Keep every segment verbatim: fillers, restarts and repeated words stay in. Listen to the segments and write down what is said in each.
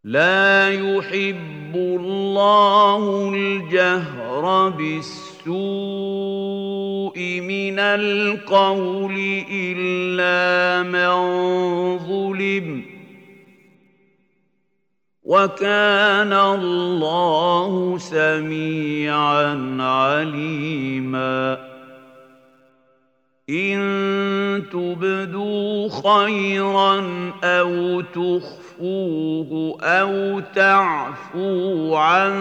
لا يحب الله الجهر بالسوء من القول إلا من ظلم وكان الله سميعا عليما إن تبدوا خيرا أو تخفوه أو تعفوا عن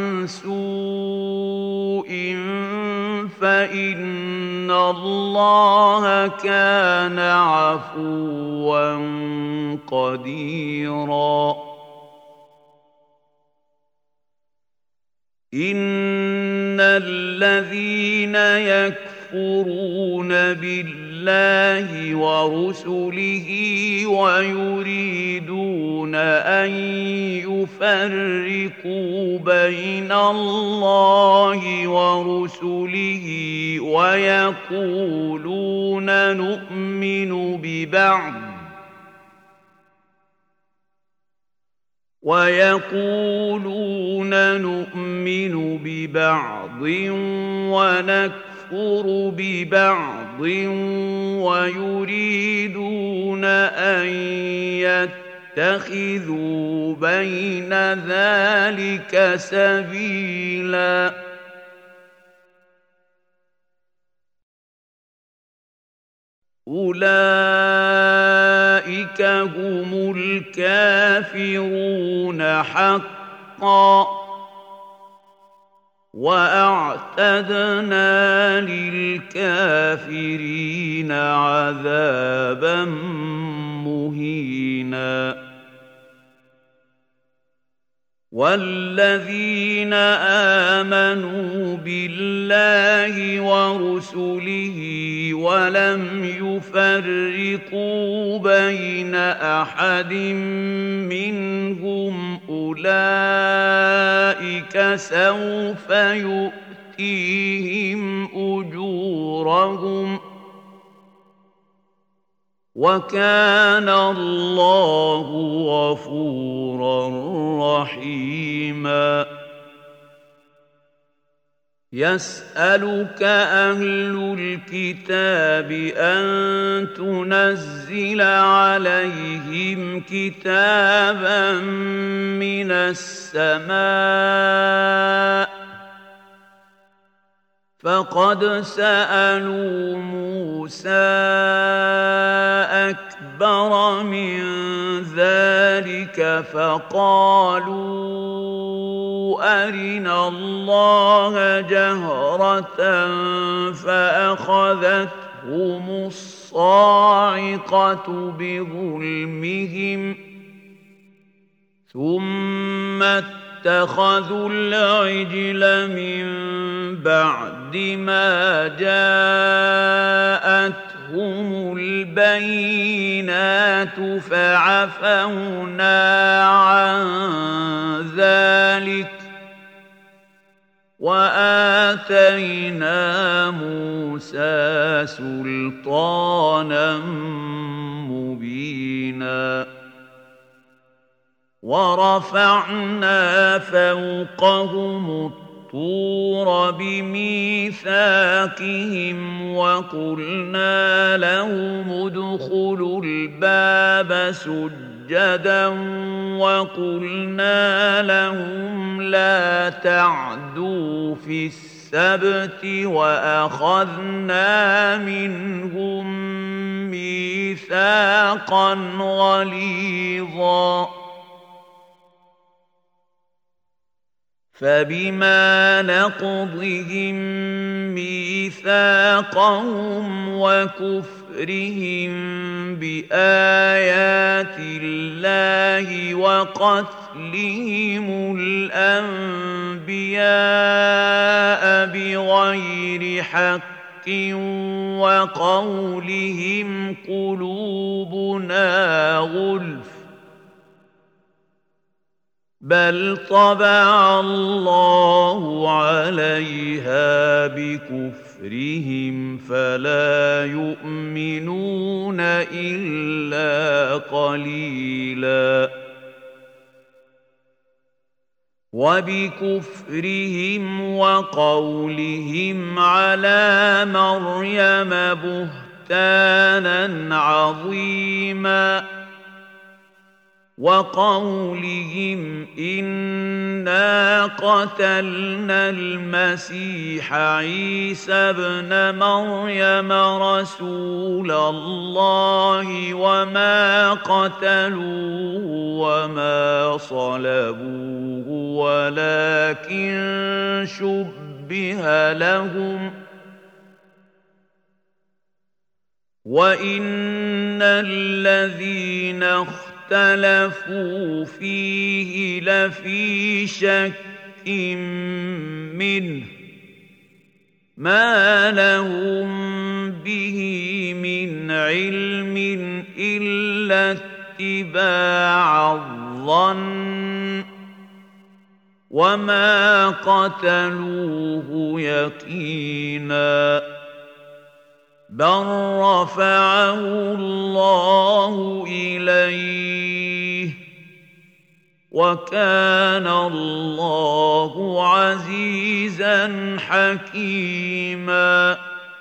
سوء فإن الله كان عفوا قديرا إن الذين يكفرون بالله ورسله ويريدون أن يفرقوا بين الله ورسله ويقولون نؤمن ببعض ويقولون نؤمن ببعض ونكفر ببعض ويريدون أن يتخذوا بين ذلك سبيلا أولئك هم الكافرون حقا وأعتدنا للكافرين عذابا مهينا والذين آمنوا بالله ورسله ولم يفرقوا بين أحد منهم أولئك سوف يؤتيهم أجورهم وكان الله غفورا رحيما يسألك أهل الكتاب أن تنزل عليهم كتابا من السماء فقد سألوا موسى أكبر من ذلك فقالوا أرنا الله جهرة فأخذتهم الصاعقة بظلمهم ثم اتخذوا العجل من بعد ما جاءتهم البينات فعفونا عن ذلك وآتينا موسى سلطانا مبينا ورفعنا فوقهم الطور بميثاقهم وقلنا لهم ادخلوا الباب سجدا وقلنا لهم لا تعدوا في السبت وأخذنا منهم ميثاقا غليظا فبما نقضهم ميثاقهم وكفرهم بآيات الله وقتلهم الأنبياء بغير حق وقولهم قلوبنا غلف بل طبع الله عليها بكفرهم فلا يؤمنون إلا قليلا وبكفرهم وقولهم على مريم بهتانا عظيما وقولهم إنا قتلنا المسيح عيسى ابن مريم رسول الله وما قتلوه وما صلبوه ولكن شبه لهم وإن الذين اختلفوا فيه لفي شك منه ما لهم به من علم إلا اتباع الظن وما قتلوه يقينا بل رفعه الله إليه وكان الله عزيزا حكيما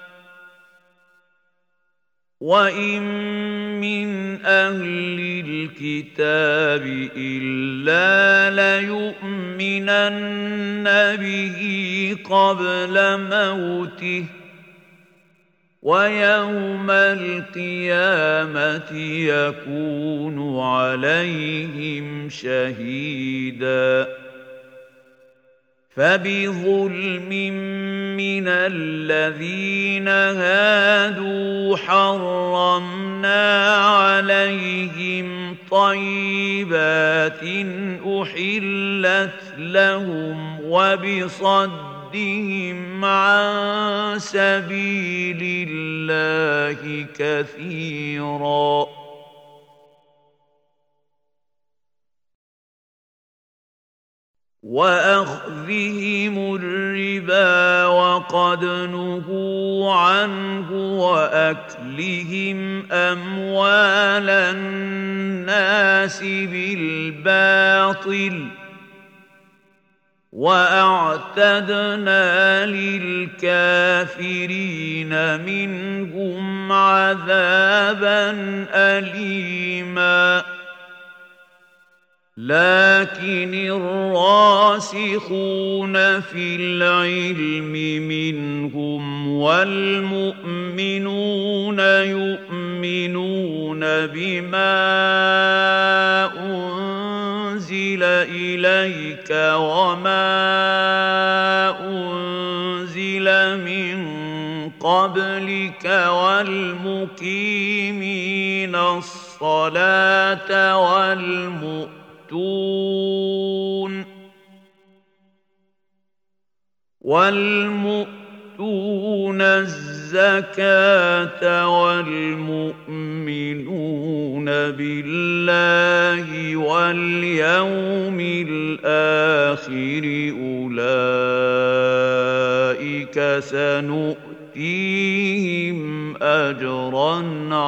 وإن من أهل الكتاب إلا ليؤمنن به قبل موته ويوم القيامة يكون عليهم شهيدا فبظلم من الذين هادوا حرمنا عليهم طيبات أحلت لهم وبصد عن سبيل الله كثيرا وأخذهم الربا وقد نهوا عنه وأكلهم أموال الناس بالباطل وأعتدنا للكافرين منهم عذابا أليما لكن الراسخون في العلم منهم والمؤمنون يؤمنون بما أنزل إليك وما أنزل من قبلك والمقيمين الصلاة والمؤمنين والمؤتون الزكاة والمؤمنون بالله واليوم الآخر أولئك سنؤتيهم أجرا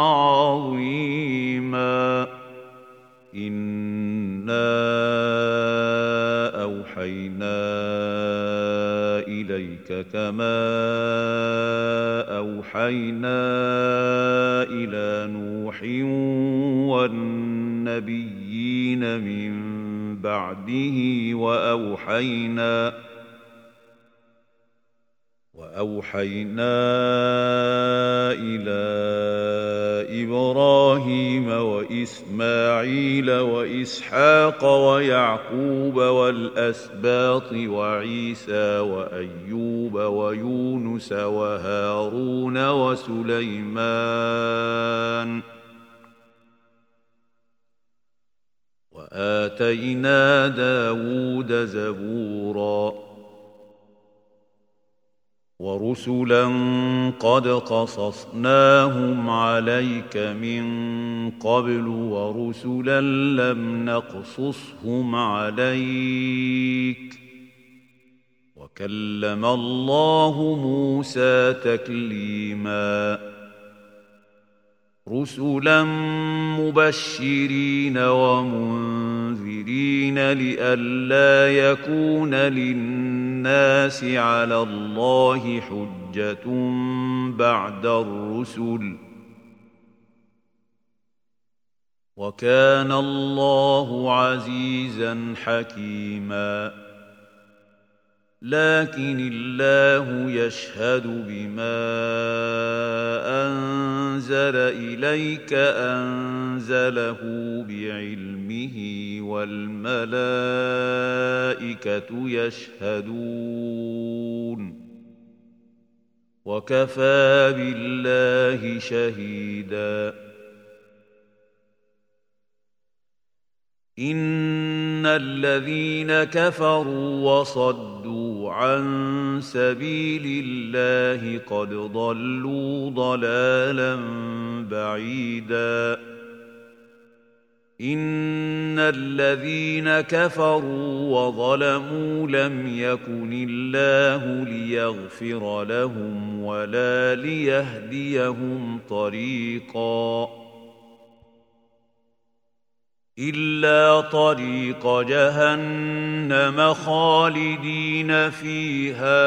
عظيما إنا أوحينا إليك كما أوحينا إلى نوح والنبيين من بعده وأوحينا وأوحينا إلى إبراهيم وإسماعيل وإسحاق ويعقوب والأسباط وعيسى وأيوب ويونس وهارون وسليمان وآتينا داود زبورا ورسلا قد قصصناهم عليك من قبل ورسلا لم نقصصهم عليك وكلم الله موسى تكليما رسلا مبشرين ومنذرين المؤمنين لئلا يكون للناس على الله حجة بعد الرسل وكان الله عزيزا حكيما لكن الله يشهد بما أنزل إليك أنزله بعلمه والملائكة يشهدون وكفى بالله شهيدا إن الذين كفروا وصدوا عن سبيل الله قد ضلوا ضلالا بعيدا إن الذين كفروا وظلموا لم يكن الله ليغفر لهم ولا ليهديهم طريقا إلا طريق جهنم خالدين فيها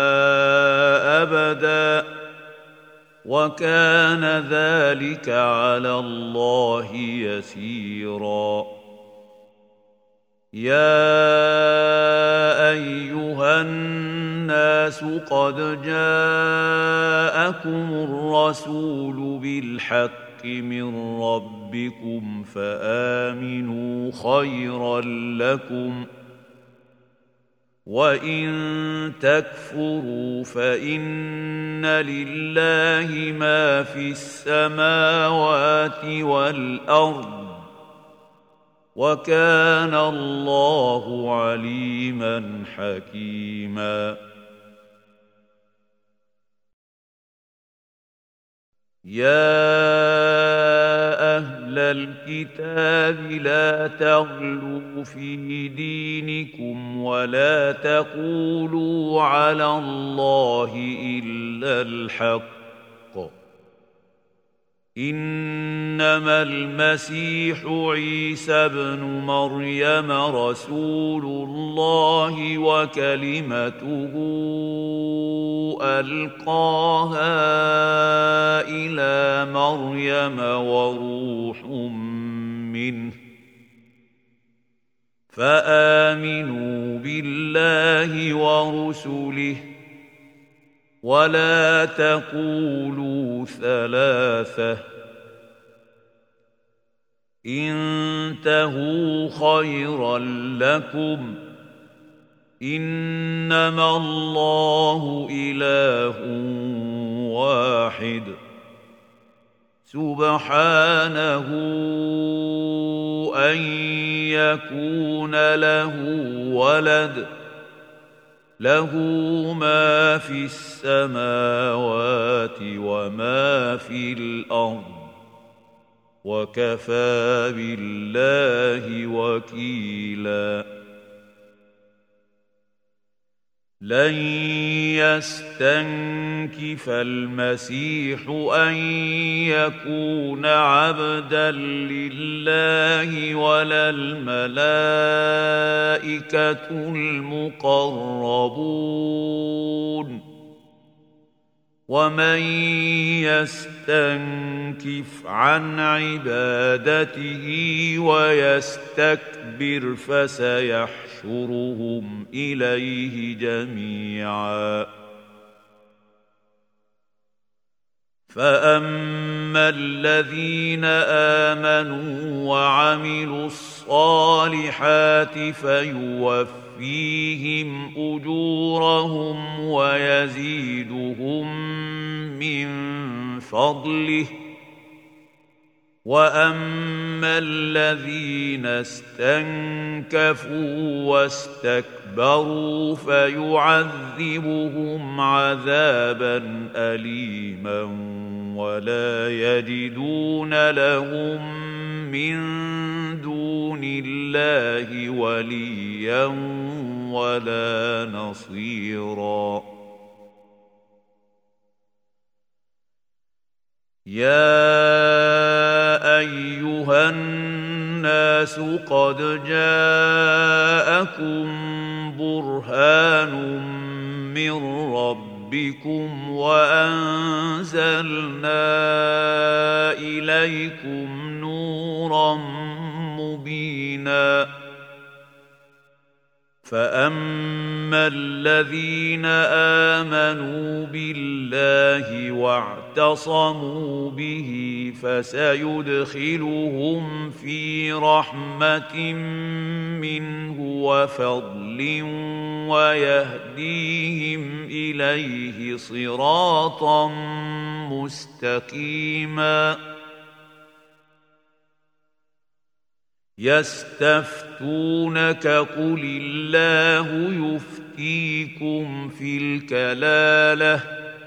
أبدا وكان ذلك على الله يسيرا يا أيها الناس قد جاءكم الرسول بالحق من ربكم فآمنوا خيرا لكم وإن تكفروا فإن لله ما في السماوات والأرض وكان الله عليما حكيما يا أهل الكتاب لا تغلوا في دينكم ولا تقولوا على الله إلا الحق إنما المسيح عيسى ابن مريم رسول الله وكلمته ألقاها إلى مريم وروح منه فآمنوا بالله ورسله ولا تقولوا ثلاثة انتهوا خيرا لكم إنما الله إله واحد سبحانه أن يكون له ولد له ما في السماوات وما في الأرض وكفى بالله وكيلا لن يستنكف المسيح أن يكون عبدا لله ولا الملائكة المقربون ومن يستنكف عن عبادته ويستكبر فسيحشرهم إليه جميعا فأما الذين آمنوا وعملوا الصالحات فيوفيهم أجورهم ويزيدهم من فضله وأما الذين استنكفوا واستكبروا فيعذبهم عذابا أليما ولا يجدون لهم من دون الله وليا ولا نصيرا يا أيها الناس الناس قد جاءكم برهان من ربكم وأنزلنا إليكم نورا مبينا فأما الذين آمنوا بالله واعتصموا به فسيدخلهم في رحمة منه وفضل ويهديهم إليه صراطا مستقيما يستفتونك قل الله يفتيكم في الكلالة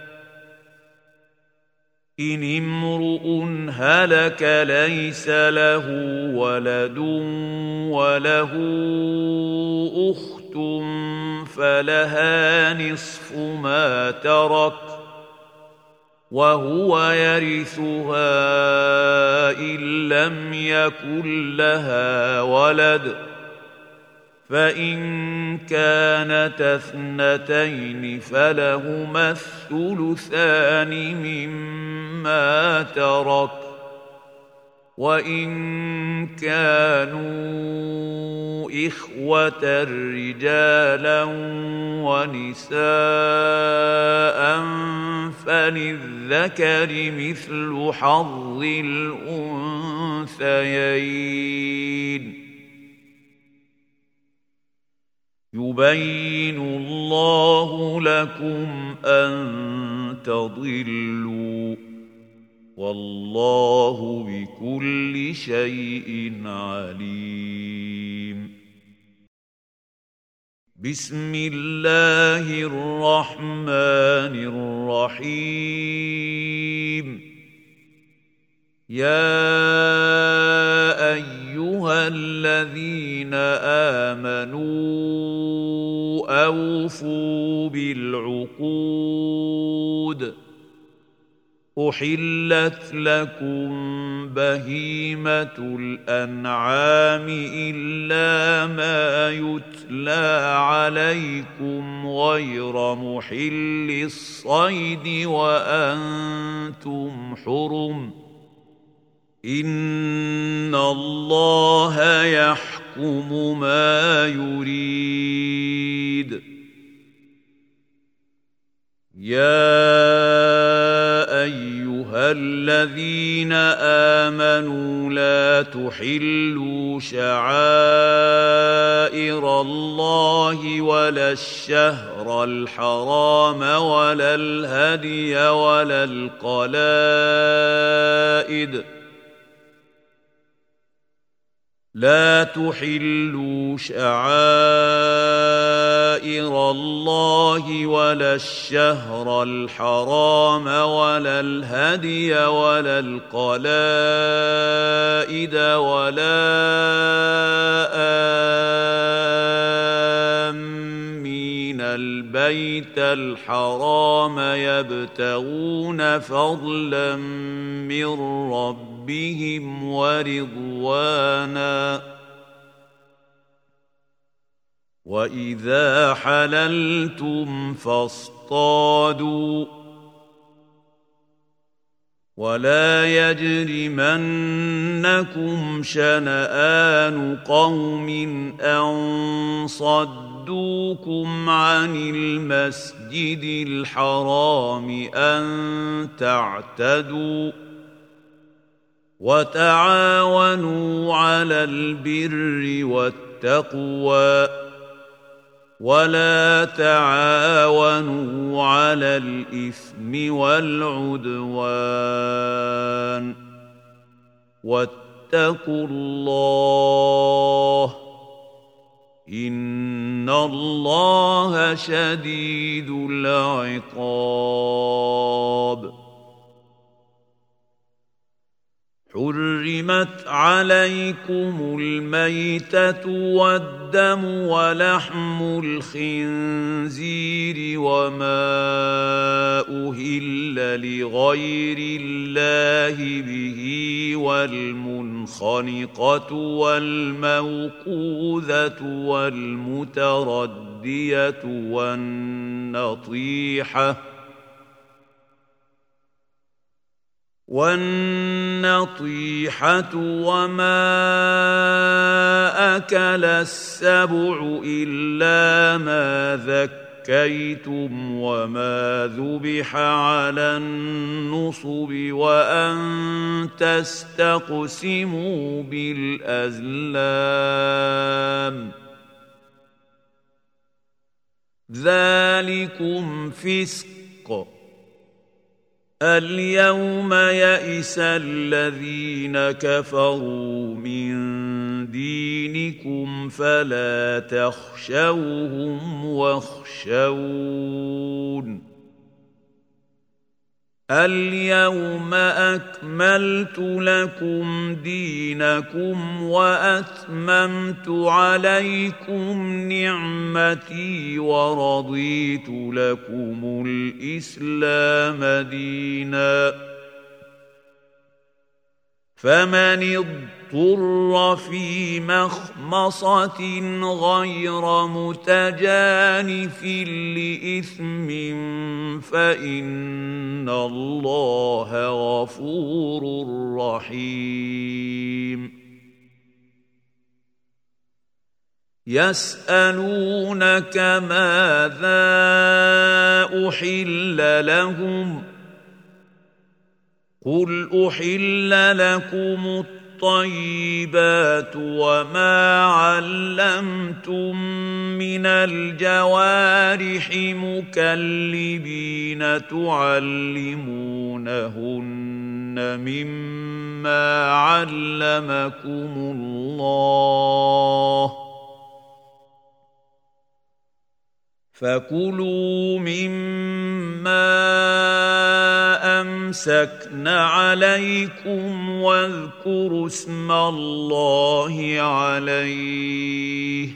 إن امرؤ هلك ليس له ولد وله أخت فلها نصف ما ترك وهو يرثها إن لم يكن لها ولد فإن كانت اثنتين فلهما الثلثان مما ترك وإن كانوا إخوة رجالا ونساء فللذكر مثل حظ الأنثيين يبين الله لكم أن تضلوا والله بكل شيء عليم بسم الله الرحمن الرحيم يا أيها الذين آمنوا أوفوا بالعقود أحلت لكم بهيمة الأنعام إلا ما يتلى عليكم غير محل الصيد وأنتم حرم إن الله يحكم ما يريد يا أيها الذين آمنوا لا تحلوا شعائر الله ولا الشهر الحرام ولا الهدي ولا القلائد لا تحلوا شعائر الله ولا الشهر الحرام ولا الهدي ولا القلائد ولا آمين البيت الحرام يبتغون فضلا من ربهم بهم ورضوانا وإذا حللتم فاصطادوا ولا يجرمنكم شنآن قوم أن صدوكم عن المسجد الحرام أن تعتدوا وتعاونوا على البر والتقوى ولا تعاونوا على الإثم والعدوان واتقوا الله إن الله شديد العقاب حرمت عليكم الميتة والدم ولحم الخنزير وما أهل لغير الله به والمنخنقة والموقوذة والمتردية والنطيحة والنطيحة وما أكل السبع إلا ما ذكيتم وما ذبح على النصب وأن تستقسموا بالأزلام ذلكم فسق. اليوم يئس الذين كفروا من دينكم فلا تخشوهم واخشون. اليوم أكملت لكم دينكم وأتممت عليكم نعمتي ورضيت لكم الإسلام دينا. فمن اضطر في مخمصة غير متجانف لإثم فإن الله غفور رحيم. يسألونك ماذا أحل لهم قل أحل لكم الطيبات وما علمتم من الجوارح مكلبين تعلمونهن مما علمكم الله فكلوا مما أمسكن عليكم واذكروا اسم الله عليه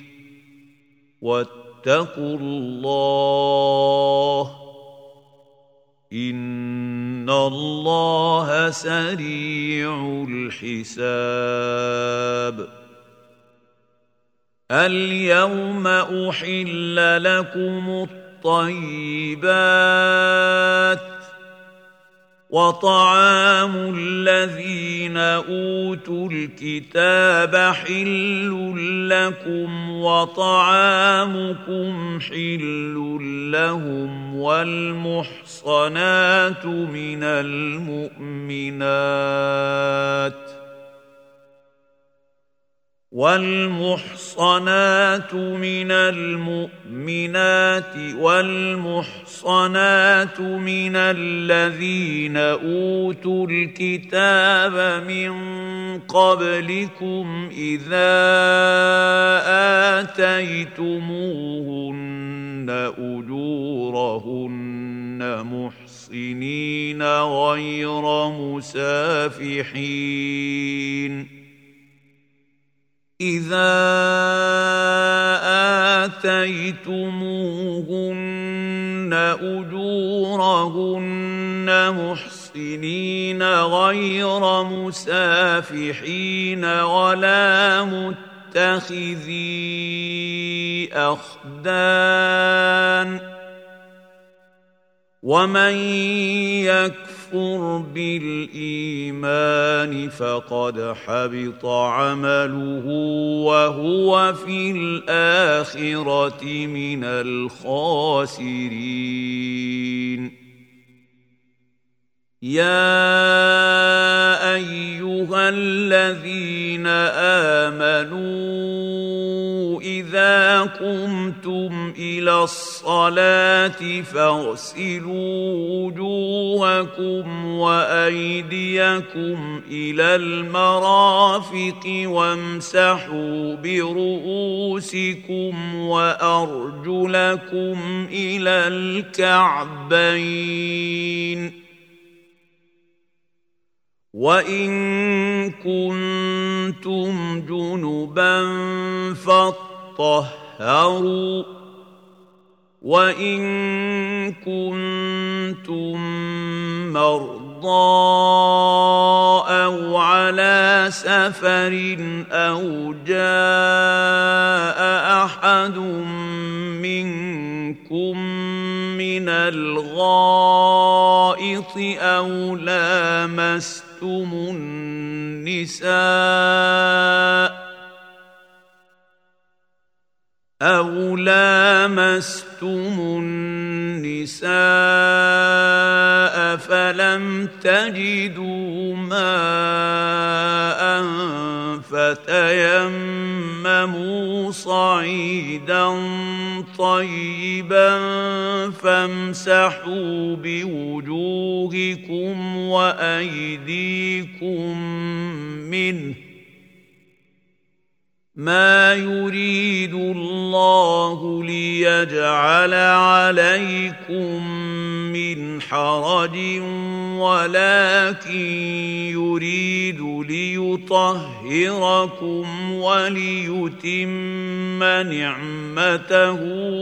واتقوا الله إن الله سريع الحساب. اليوم أحل لكم الطيبات وطعام الذين أوتوا الكتاب حل لكم وطعامكم حل لهم والمحصنات من المؤمنات والمحصنات من المؤمنات والمحصنات من الذين أوتوا الكتاب من قبلكم إذا آتيتموهن أجورهن محصنين غير مسافحين إذا آتيتموهن أجورهن محصنين غير مسافحين ولا متخذي أخدان ومن يكفر بالإيمان فقد حبط عمله وهو في الآخرة من الخاسرين. يا أيها الذين آمنوا إذا قمتم إلى الصلاة فاغسلوا وجوهكم وأيديكم إلى المرافق وامسحوا برؤوسكم وأرجلكم إلى الكعبين وإن كنتم جنبا فاطهروا وإن كنتم مرضى أو على سفر أو جاء أحد منكم من الغائط أو لامستم النساء أو لامستم النساء فلم تجدوا ماء فتيمموا صعيدا طيبا فامسحوا بوجوهكم وأيديكم منه ما يريد الله ليجعل عليكم من حرج ولكن يريد ليطهركم وليتم نعمته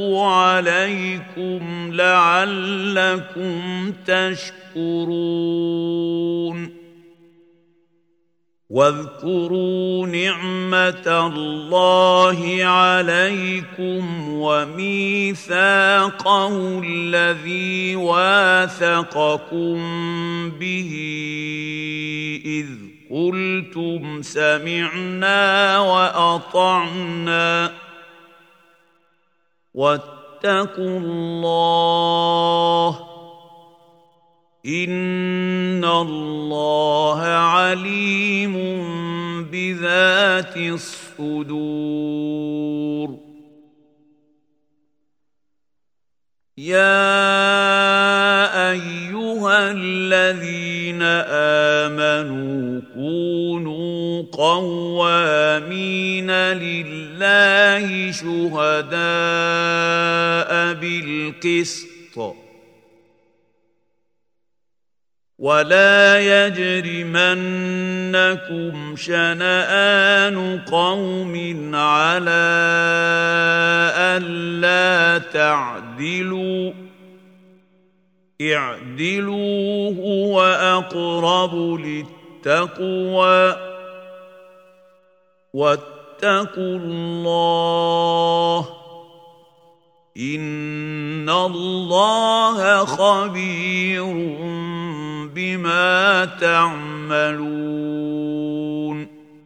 عليكم لعلكم تشكرون واذكروا نعمة الله عليكم وميثاقه الذي واثقكم به إذ قلتم سمعنا وأطعنا واتقوا الله إن الله عليم بذات الصدور يا أيها الذين آمنوا كونوا قوامين لله شهداء بالقسط ولا يجرمنكم شنآن قوم على ألا تعدلوا اعدلوا هو أقرب للتقوى واتقوا الله إن الله خبير بما تعملون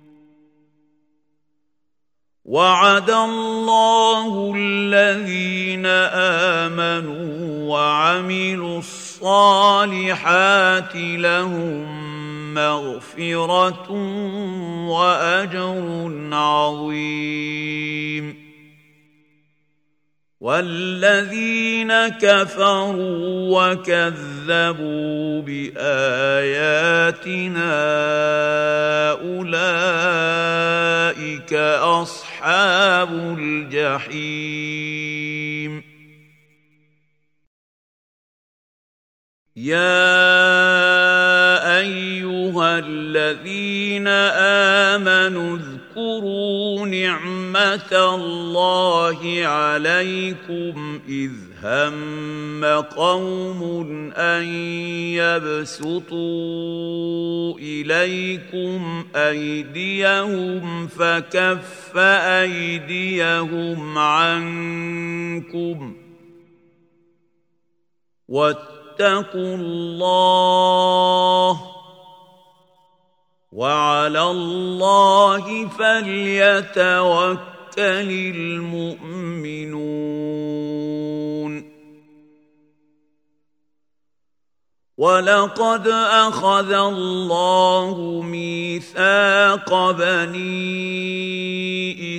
وعد الله الذين آمنوا وعملوا الصالحات لهم مغفرة وأجر عظيم والذين كفروا وكذبوا بآياتنا أولئك أصحاب الجحيم يا أيها الذين آمنوا اذكروا نعمة الله عليكم إذ هم قوم أن يبسطوا إليكم أيديهم فكف أيديهم عنكم واتقوا الله وعلى الله فليتوكل المؤمنون ولقد أخذ الله ميثاق بني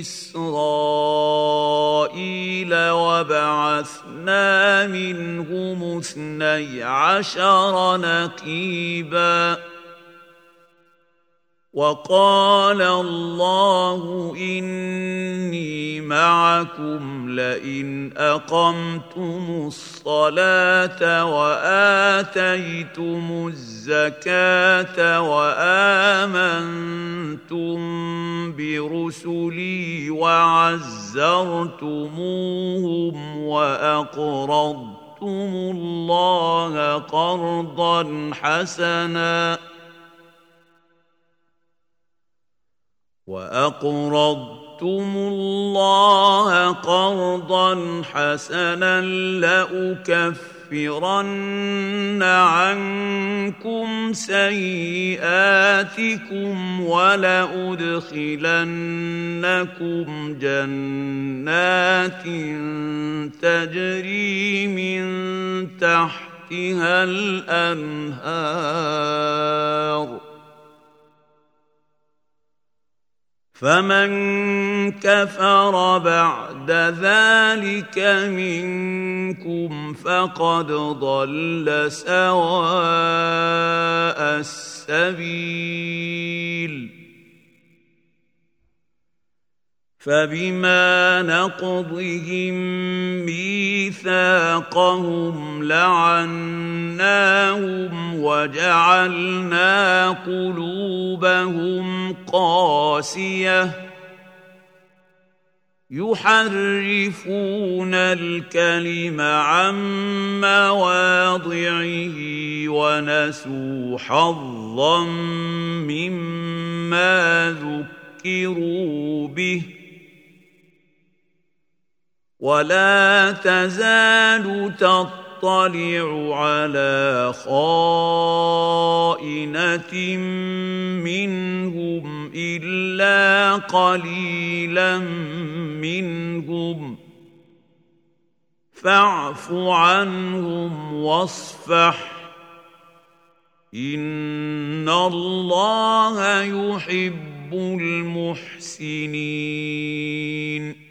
إسرائيل وبعثنا منهم اثني عشر نقيباً وقال الله إني معكم لئن أقمتم الصلاة وآتيتم الزكاة وآمنتم برسلي وعزرتموهم وأقرضتم الله قرضا حسنا وأقرضتم الله قرضا حسنا لأكفرن عنكم سيئاتكم ولأدخلنكم جنات تجري من تحتها الأنهار فمن كفر بعد ذلك منكم فقد ضل سواء السبيل فبما نقضهم ميثاقهم لعناهم وجعلنا قلوبهم قاسية يحرفون الكلم عن مواضعه ونسوا حظا مما ذكروا به ولا تزال تطلع على خائنة منهم إلا قليلا منهم فاعف عنهم واصفح إن الله يحب المحسنين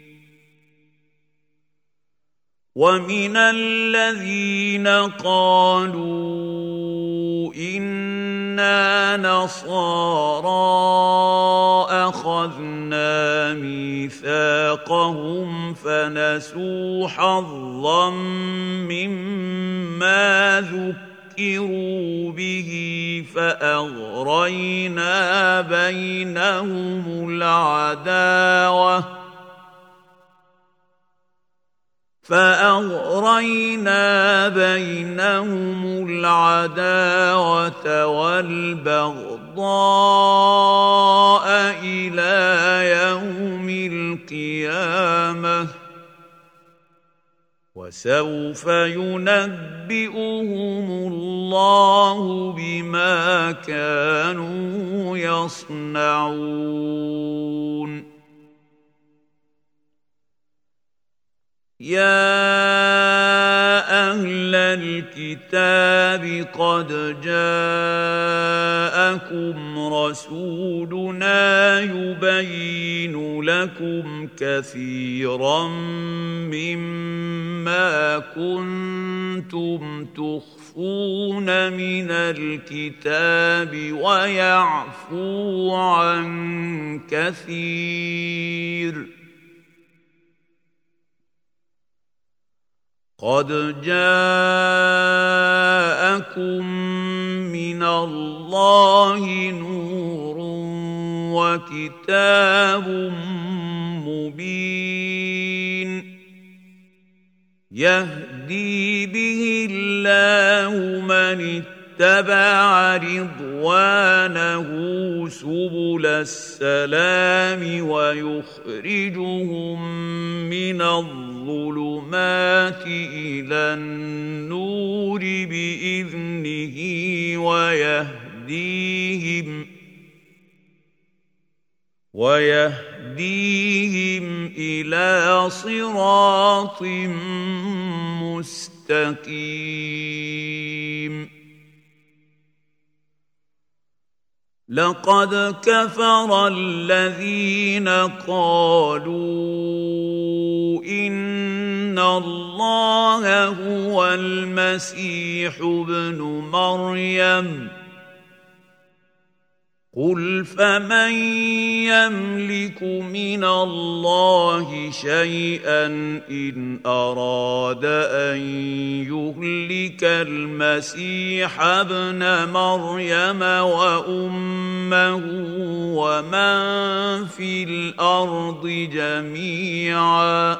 ومن الذين قالوا إنا نصارى أخذنا ميثاقهم فنسوا حظا مما ذكروا به فأغرينا بينهم العداوة فأغرينا بينهم العداوة والبغضاء إلى يوم القيامة وسوف ينبئهم الله بما كانوا يصنعون يا أهل الكتاب قد جاءكم رسولنا يبين لكم كثيرا مما كنتم تخفون من الكتاب ويعفو عن كثير قد جاءكم من الله نور وكتاب مبين يهدي به الله من اتبع رضوانه سبل السلام ويخرجهم من الظلمات إلى النور بإذنه ويهديهم ويهديهم إلى صراط مستقيم لقد كفر الذين قالوا إن الله هو المسيح ابن مريم قل فمن يملك من الله شيئا إن أراد أن يهلك المسيح ابن مريم وأمه ومن في الأرض جميعا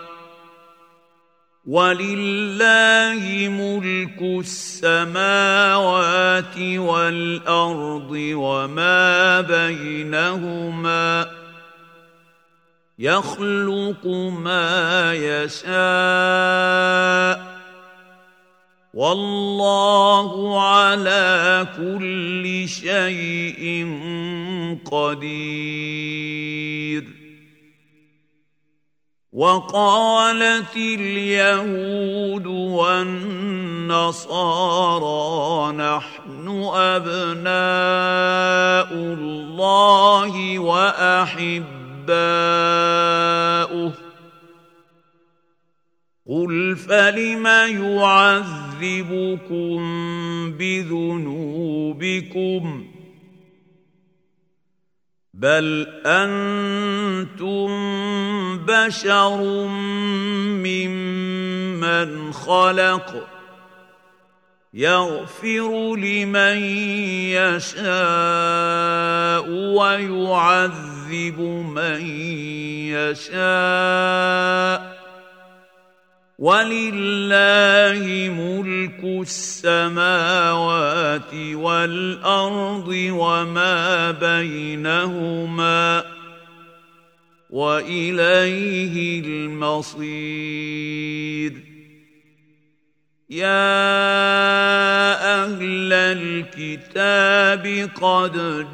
ولله ملك السماوات والأرض وما بينهما يخلق ما يشاء والله على كل شيء قدير. وقالت اليهود والنصارى نحن أبناء الله وأحباؤه قل فلم يعذبكم بذنوبكم بل أنتم بشر ممن خلق يغفر لمن يشاء ويعذب من يشاء ولله ملك السماوات والأرض وما بينهما وإليه المصير. يا أهل الكتاب قد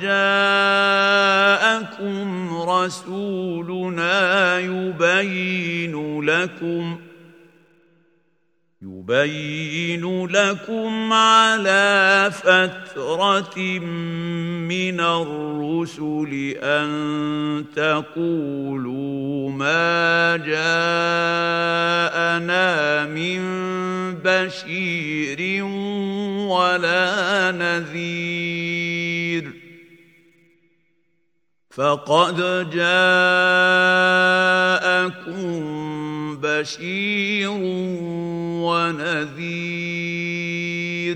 جاءكم رسولنا يبين لكم يبين لكم على فترة من الرسل أن تقولوا ما جاءنا من بشير ولا نذير فقد جاءكم بشير ونذير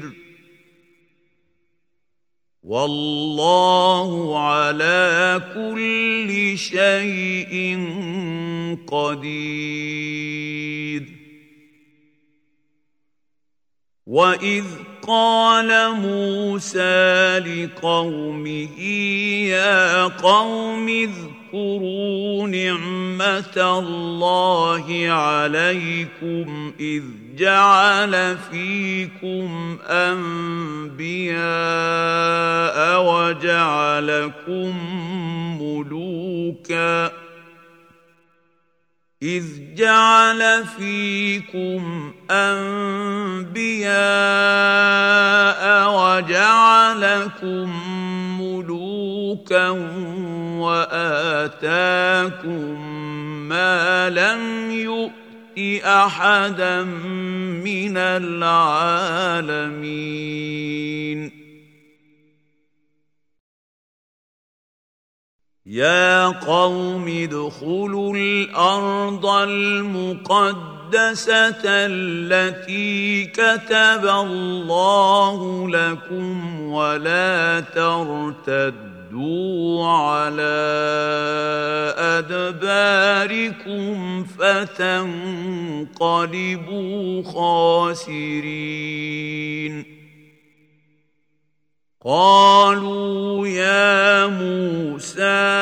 والله على كل شيء قدير. وإذ قال موسى لقومه يا قوم اذكروا نعمة الله عليكم إذ جعل فيكم أنبياء وجعلكم ملوكا إذ جعل فيكم أنبياء وجعلكم ملوكا وآتاكم ما لم يؤت أحدا من العالمين. يا قوم ادخلوا الأرض المقدسة التي كتب الله لكم ولا ترتدوا على أدباركم فتنقلبوا خاسرين. قالوا يا موسى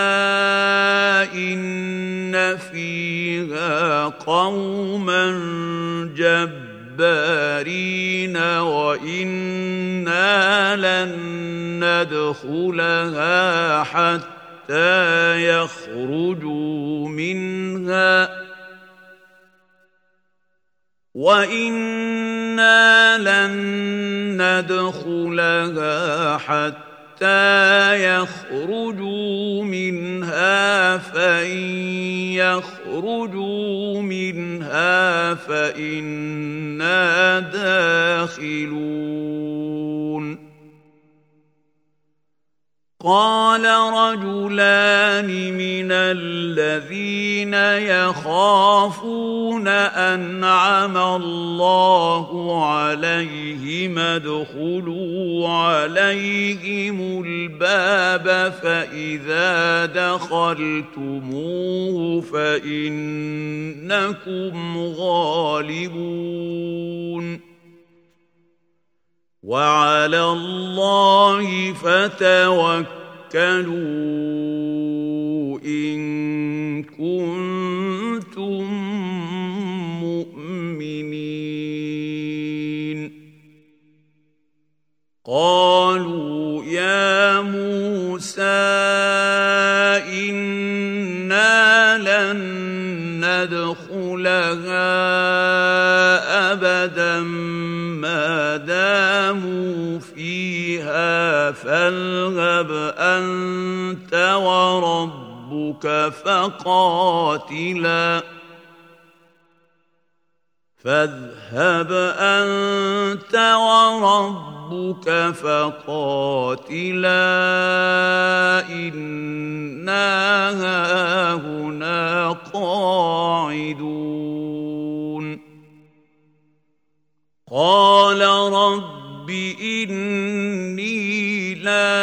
إن فيها قوما جبارين وإنا لن ندخلها حتى يخرجوا منها وإنا لن ندخلها حتى يخرجوا منها فإن يخرجوا منها فإنا داخلون. قال رجلان من الذين يخافون أنعم الله عليهم ادخلوا عليهم الباب فإذا دخلتموه فإنكم غالبون وعلى الله فتوكلوا إن كنتم مؤمنين قالوا يا موسى إنا لن ندخلها أبدا ما داموا فيها فاذهب أنت وربك فقاتلا فاذهب أنت وربك فقاتلا إنا هاهنا قاعدون قال رب إني لا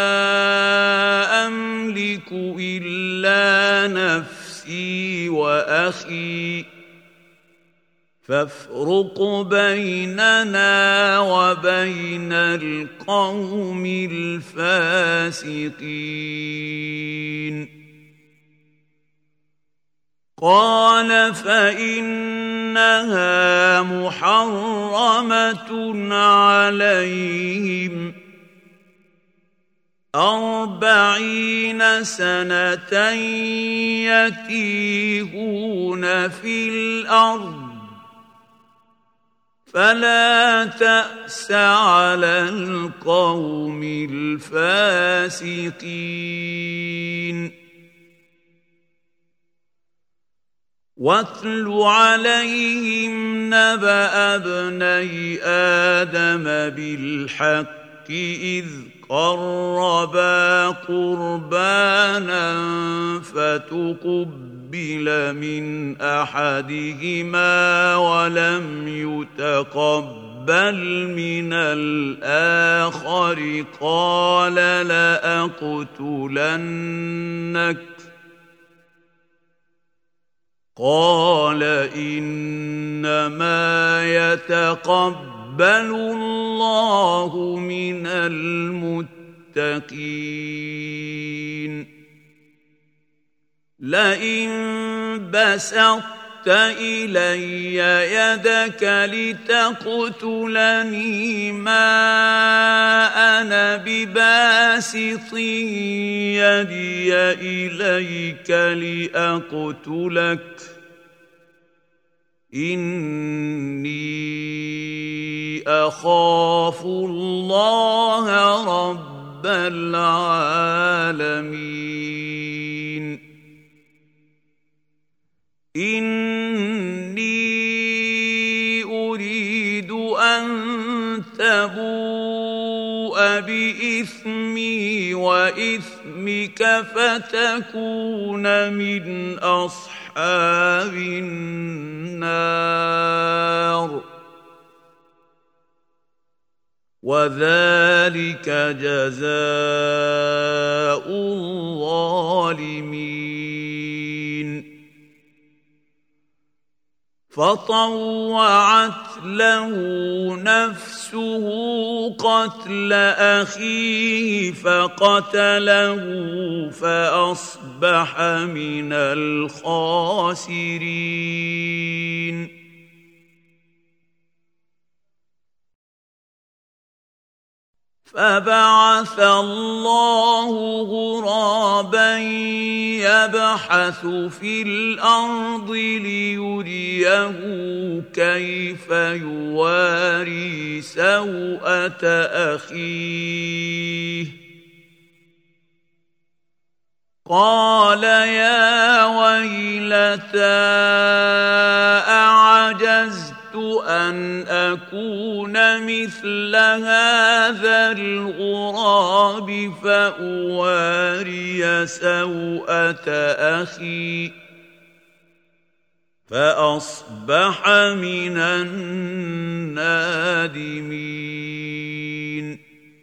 أملك إلا نفسي وأخي فافرق بيننا وبين القوم الفاسقين قال فإنها محرمة عليهم أربعين سنة يتيهون في الأرض فلا تأس على القوم الفاسقين واتل عليهم نبأ ابني آدم بالحق إذ قربا قربانا فتقبل من أحدهما ولم يتقبل من الآخر قال لأقتلنك قال إنما يتقبل الله من المتقين لئن بسطت إلي يدك لتقتلني ما أنا بباسط يدي إليك لأقتلك إني أخاف الله رب العالمين إني أريد أن تبوء بإثمي وإثمك فتكون من أصحاب النار وذلك جزاء الظالمين فطوعت له نفسه قتل أخيه فقتله فأصبح من الخاسرين فبعث الله غرابا يبحث في الأرض ليريه كيف يواري سوءة أخيه قال يا ويلتى أعجزت أن أكون مثل هذا الغراب فأواري سوءة أخي فأصبح من النادمين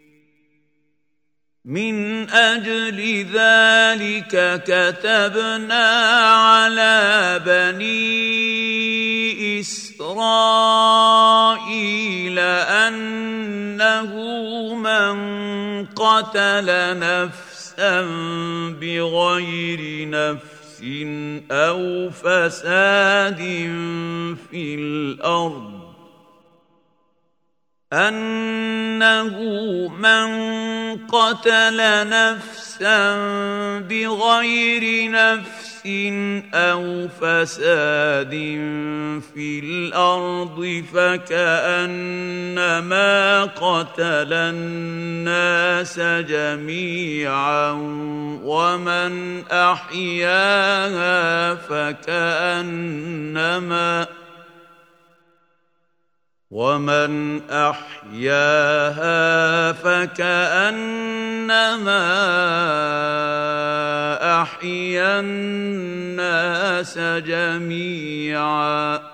من أجل ذلك كتبنا على بني إسرائيل أنه من قتل نفسا بغير نفس أو فساد في الأرض أنه من قتل نفسا بغير نفس أو فساد في الأرض فكأنما قتل الناس جميعا ومن أحياها فكأنما ومن أحياها فكأنما أحيا الناس جميعا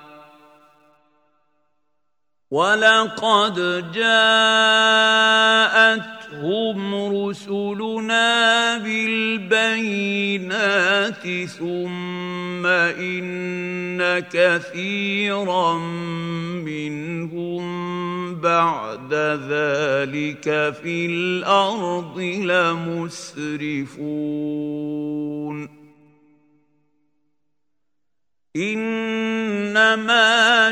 ولقد جاءتهم رسلنا بالبينات ثم إن كثيرا منهم بعد ذلك في الأرض لمسرفون إنما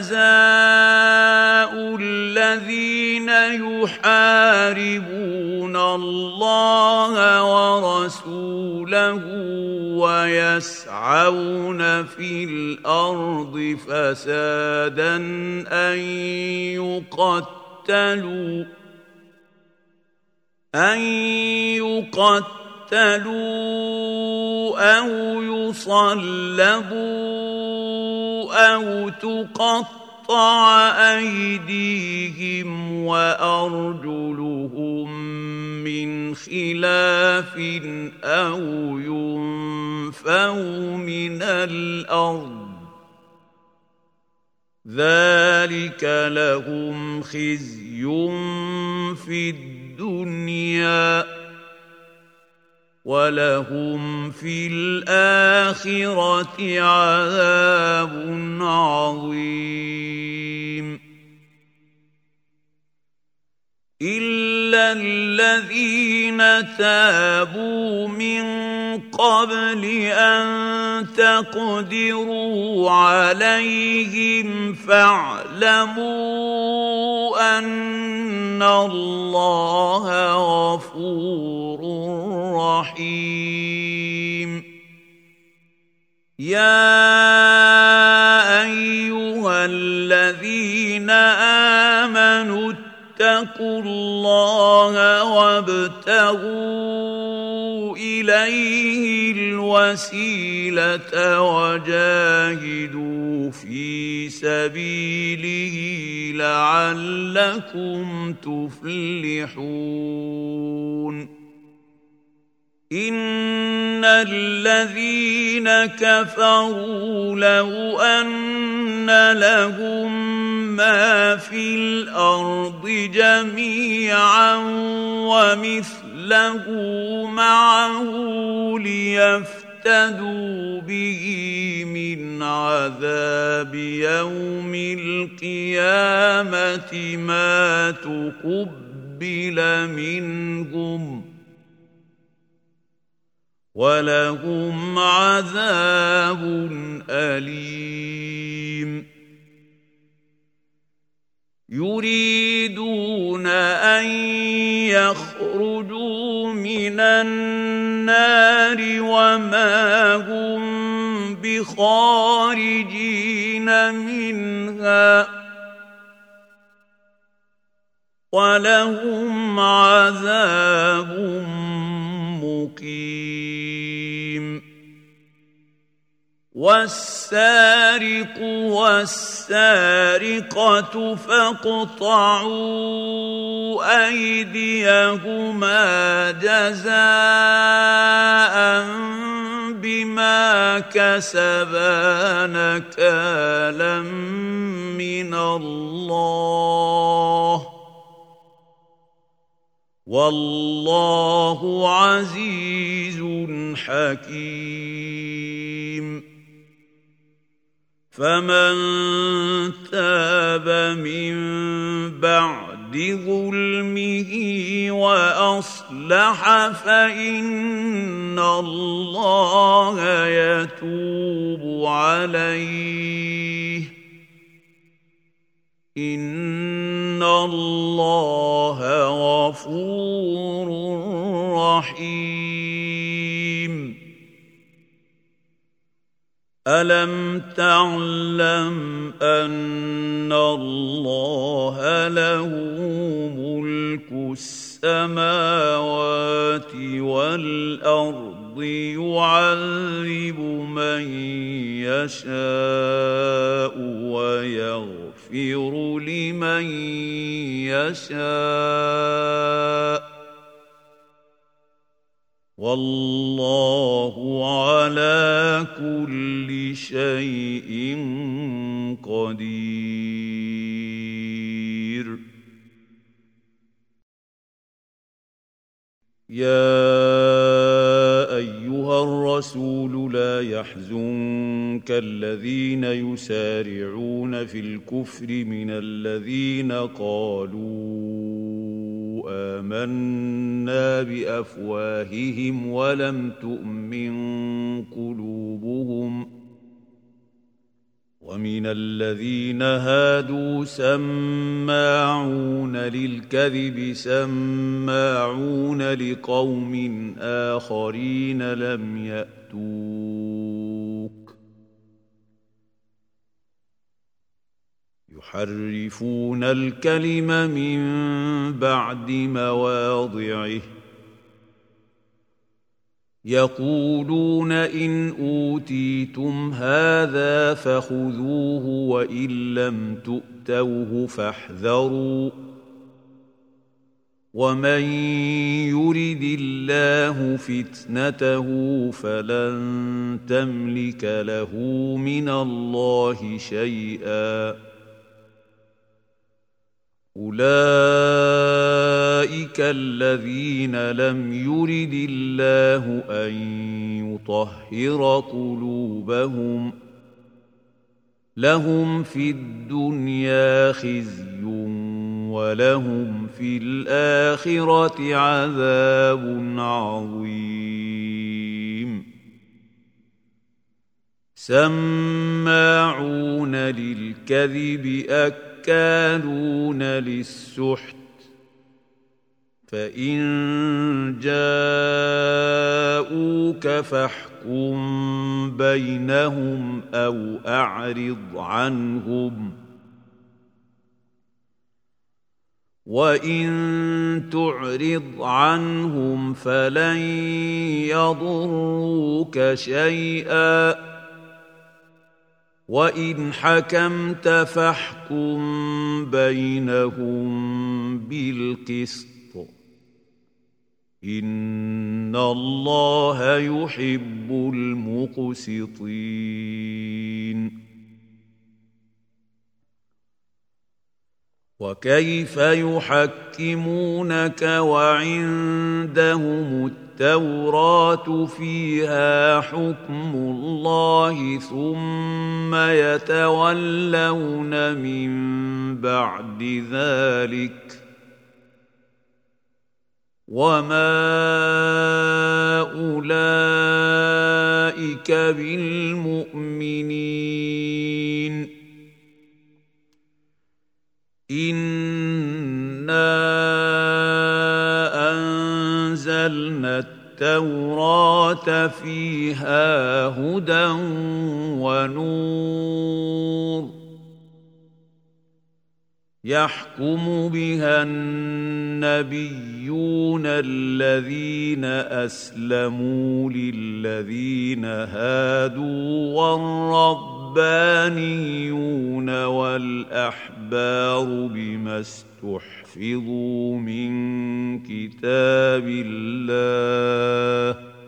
جزاء الذين يحاربون الله ورسوله ويسعون في الأرض فسادا أن يقتلوا أن يقتلوا أو يصلبوا أو تقطع أيديهم وأرجلهم من خلاف أو ينفوا من الأرض ذلك لهم خزي في الدنيا ولهم في الآخرة عذاب عظيم إلا الذين تابوا من قبل أن تقدروا عليهم فاعلموا أن الله غفور رحيم يا أيها الذين آمنوا اتقوا الله وابتغوا إليه الوسيلة وجاهدوا في سبيله لعلكم تفلحون إن الذين كفروا لو أن لهم ما في الأرض جميعا ومثله معه ليفتدوا به من عذاب يوم القيامة ما تقبل منهم ولهم عذاب أليم يريدون أن يخرجوا من النار وما هم بخارجين منها ولهم عذاب مقيم والسارق والسارقة فاقطعوا أيديهما جزاء بما كسبا نكالا من الله والله عزيز حكيم فمن تاب من بعد ظلمه وأصلح فإن الله يتوب عليه إن الله غفور رحيم ألم تعلم أن الله له ملك السماوات والأرض يعذب من يشاء ويغفر لمن يشاء والله على كل شيء قدير يا أيها الرسول لا يحزنك الذين يسارعون في الكفر من الذين قالوا آمنا بأفواههم ولم تؤمن قلوبهم ومن الذين هادوا سماعون للكذب سماعون لقوم آخرين لم يأتوك يحرفون الكلم من بعد مواضعه يقولون إن أوتيتم هذا فخذوه وإن لم تؤتوه فاحذروا ومن يرد الله فتنته فلن تملك له من الله شيئا أولئك الذين لم يرد الله أن يطهر قلوبهم لهم في الدنيا خزي ولهم في الآخرة عذاب عظيم سماعون للكذب أكثر كانون للسحت فإن جاءوك فاحكم بينهم أو أعرض عنهم وإن تعرض عنهم فلن يضروك شيئا وإن حكمت فاحكم بينهم بالقسط إن الله يحب المقسطين وكيف يحكمونك وعندهم التوراة فيها حكم الله ثم يتولون من بعد ذلك وما أولئك بالمؤمنين إنا أنزلنا التوراة فيها هدى ونور يحكم بها النبيون الذين أسلموا للذين هادوا والربانيون والأحبار بما استحفظوا من كتاب الله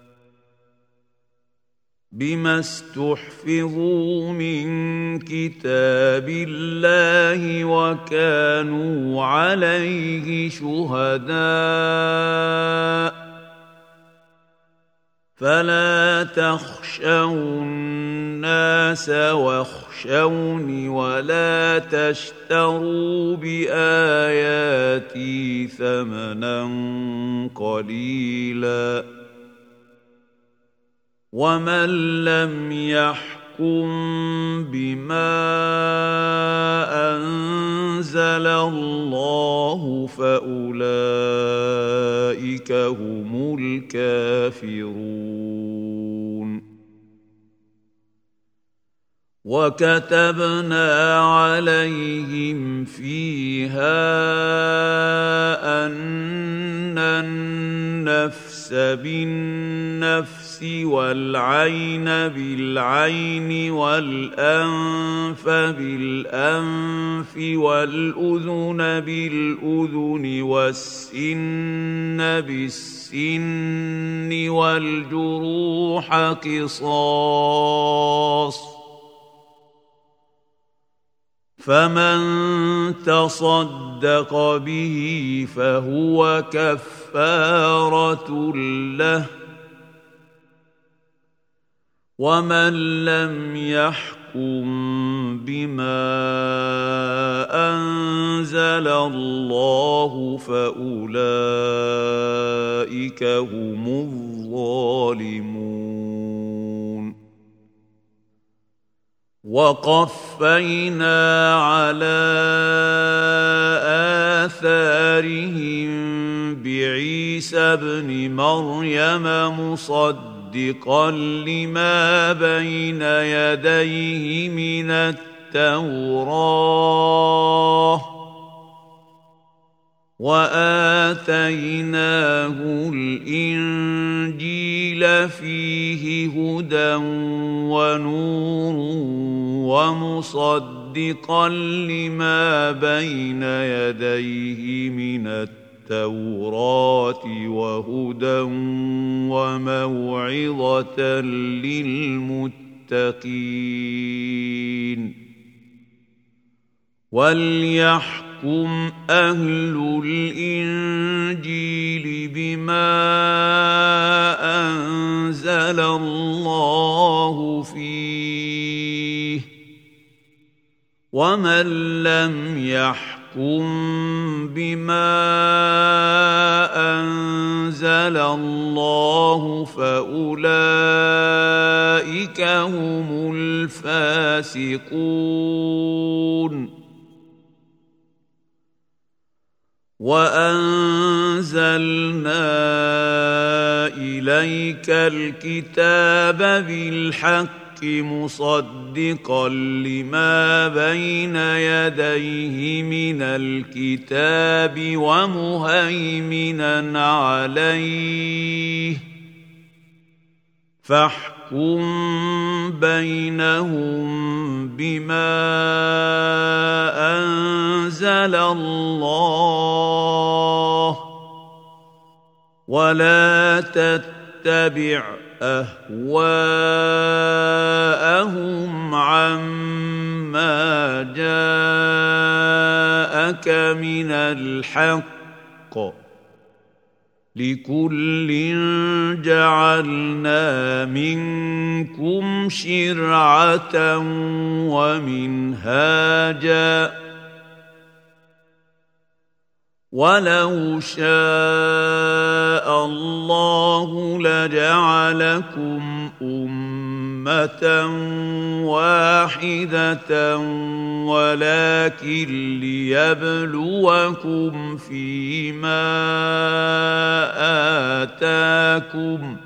بما استحفظوا من كتاب الله وكانوا عليه شهداء فلا تخشوا الناس واخشوني ولا تشتروا بآياتي ثمنا قليلا ومن لم يحكم بما أنزل الله فأولئك هم الكافرون وكتبنا عليهم فيها أن النفس بالنفس والعين بالعين والأنف بالأنف والأذن بالأذن والسن بالسن والجروح قصاص فمن تصدق به فهو كفارة له ومن لم يحكم بما أنزل الله فأولئك هم الظالمون وقفينا على آثارهم بعيسى ابن مريم مصدقا لما بين يديه من التوراة وآتيناه الإنجيل فيه هدى ونور ومصدقا لما بين يديه من التوراة وهدى وموعظة للمتقين وليحكم أهل الإنجيل بما أنزل الله فيه ومن لم يحكم بما أنزل الله فأولئك هم الفاسقون وأنزلنا إليك الكتاب بالحق مصدقا لما بين يديه من الكتاب ومهيمنا عليه فاحكم بينهم بما أنزل الله ولا تتبع أهواءهم عما جاءك من الحق لكل جعلنا منكم شرعة ومنهاجا ولو شاء الله لجعلكم أمة واحدة ولكن ليبلوكم فيما آتاكم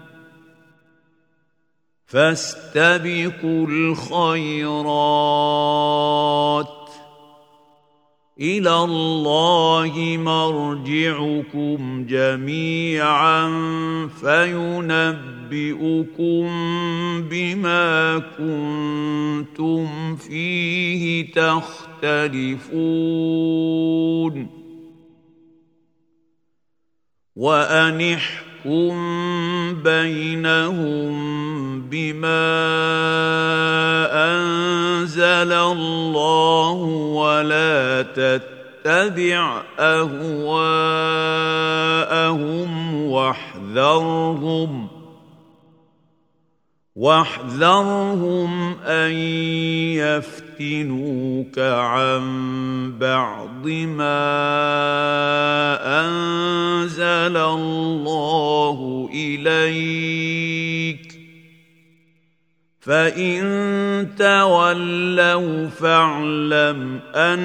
فاستبقوا الخيرات إلى الله مرجعكم جميعا فينبئكم بما كنتم فيه تختلفون وأن احكم بينهم بما أنزل الله ولا تتبع أهواءهم واحذرهم واحذرهم أن يفتنوك عن بعض ما أنزل الله إليك فإن تولوا فاعلم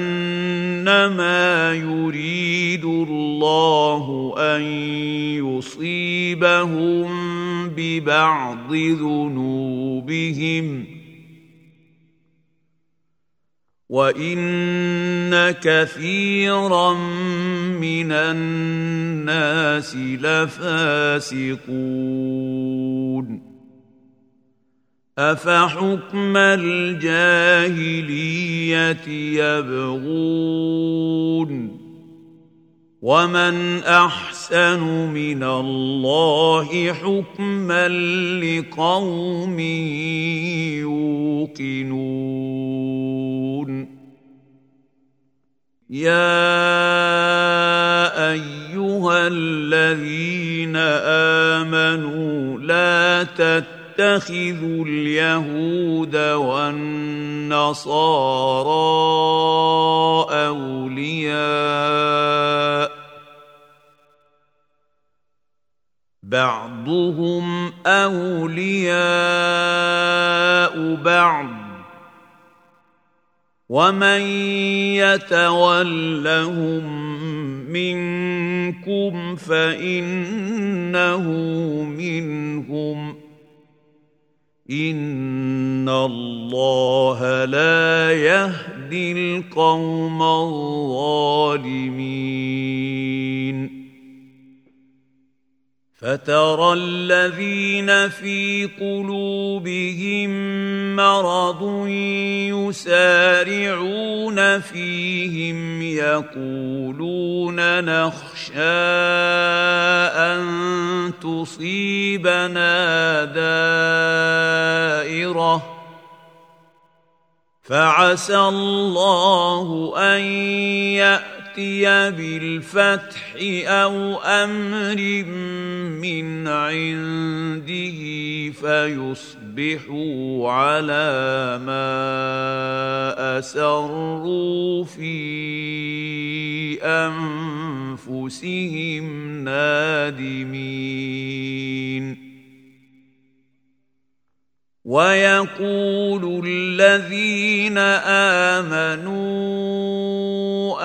أنما يريد الله أن يصيبهم ببعض ذنوبهم وإن كثيرا من الناس لفاسقون أفحكم الجاهلية يبغون ومن أحسن من الله حكما لقوم يوقنون يا أيها الذين آمنوا لا تتبعوا اتخذوا اليهود والنصارى أولياء بعضهم أولياء بعض ومن يتولهم منكم فإنه منهم إن الله لا يهدي القوم الظالمين فترى الذين في قلوبهم مرض يسارعون فيهم يقولون نخشى أن تصيبنا دائرة فعسى الله أن يأتي بالفتح أو أمر من عنده فيصبحوا على ما أسروا في أنفسهم نادمين ويقول الذين آمنوا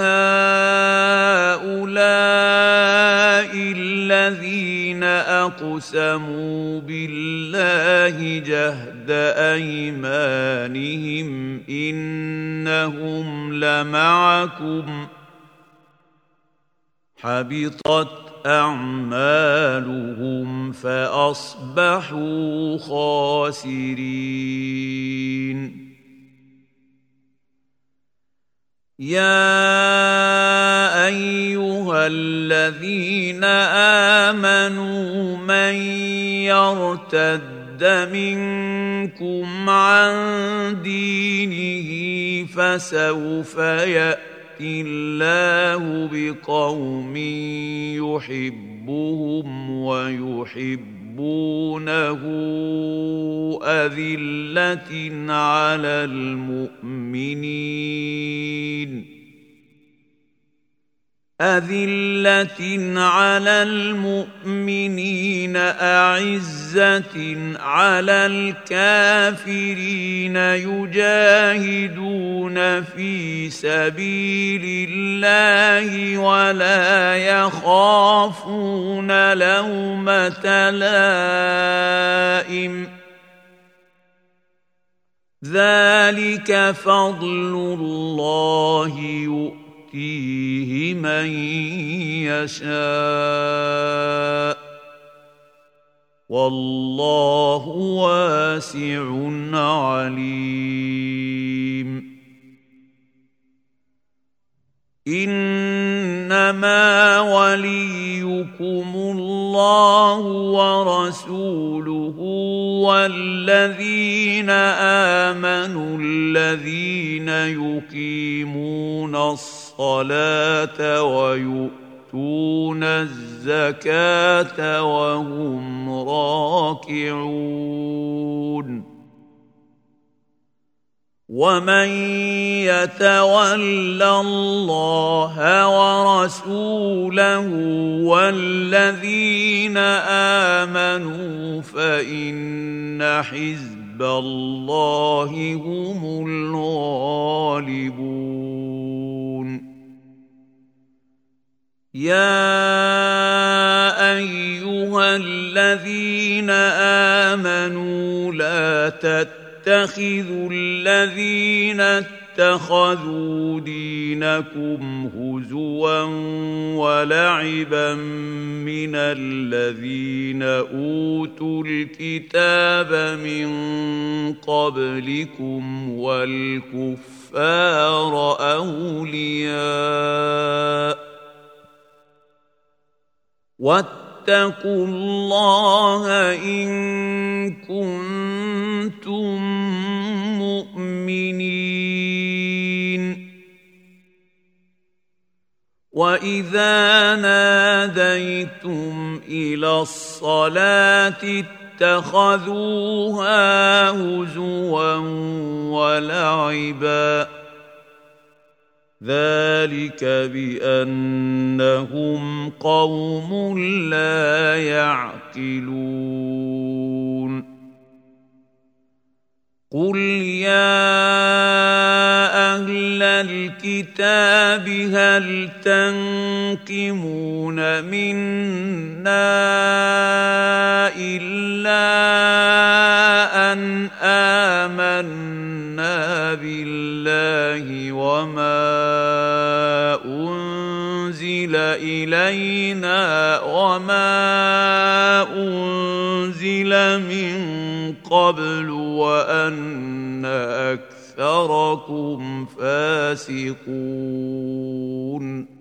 أهؤلاء الذين أقسموا بالله جهد أيمانهم إنهم لمعكم حبطت أعمالهم فأصبحوا خاسرين يا أيها الذين آمنوا من يرتد منكم عن دينه فسوف يأتي الله بقوم يحبهم ويحبونه أذلة على المؤمنين أذلة على المؤمنين أعزة على الكافرين يجاهدون في سبيل الله ولا يخافون لومة لائم ذلك فضل الله يؤتيه يؤتيه من يشاء والله واسع عليم إنما وليكم الله ورسوله والذين آمنوا الذين يقيمون الصلاة ويؤتون الزكاة وهم راكعون ومن يتول الله ورسوله والذين آمنوا فإن حزب الله هم الغالبون يا أيها الذين آمنوا لا تتقوا اتخذوا الذين اتخذوا دينكم هزوا ولعبا من الذين أوتوا الكتاب من قبلكم والكفار أولياء واتقوا الله إن كنتم مؤمنين وإذا ناديتم إلى الصلاة اتخذوها هزوا ولعبا ذلك بأنهم قوم لا يعقلون قل يا أهل الكتاب هل تنقمون منا إلا أن آمنا بالله وما أنزل إلينا وما أنزل من قبل وأن أكثركم فاسقون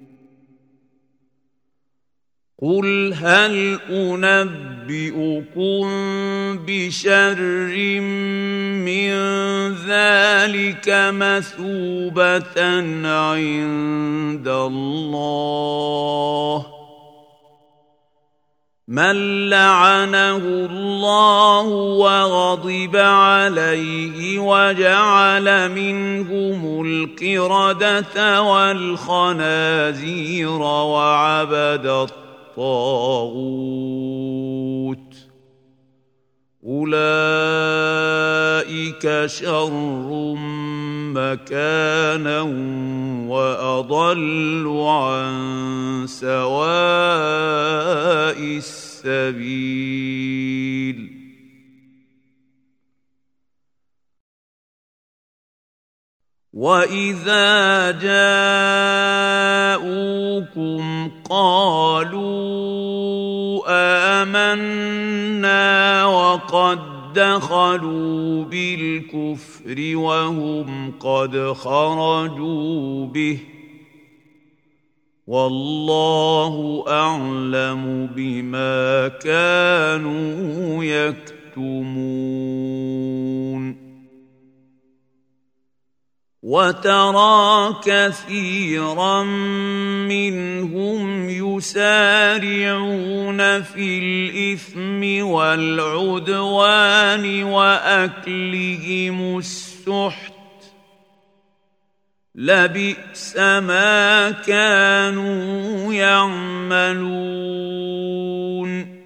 قل هل أنبئكم بشر من ذلك مثوبة عند الله من لعنه الله وغضب عليه وجعل منهم القردة والخنازير وعبد الطاغوت أولئك شر مكانا وأضل عن سواء السبيل وإذا جاءوكم قالوا آمنا وقد دخلوا بالكفر وهم قد خرجوا به والله أعلم بما كانوا يكتمون وترى كثيرا منهم يسارعون في الإثم والعدوان وأكلهم السحت لبئس ما كانوا يعملون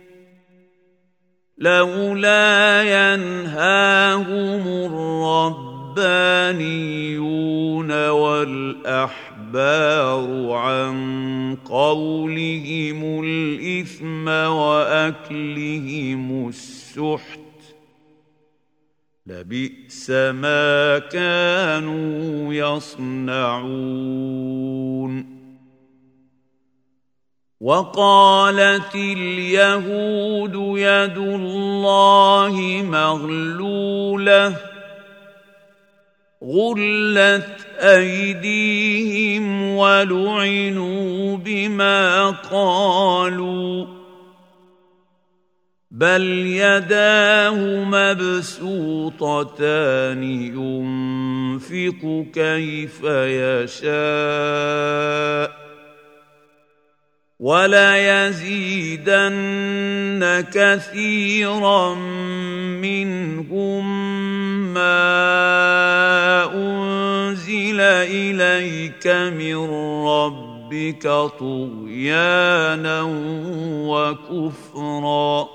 لولا ينهاهم الرب الربانيون والأحبار عن قولهم الإثم وأكلهم السحت لبئس ما كانوا يصنعون وقالت اليهود يد الله مغلولة غلت أيديهم ولعنوا بما قالوا بل يداه مبسوطتان ينفق كيف يشاء وليزيدن كثيرا منهم ما أنزل إليك من ربك طغيانا وكفرا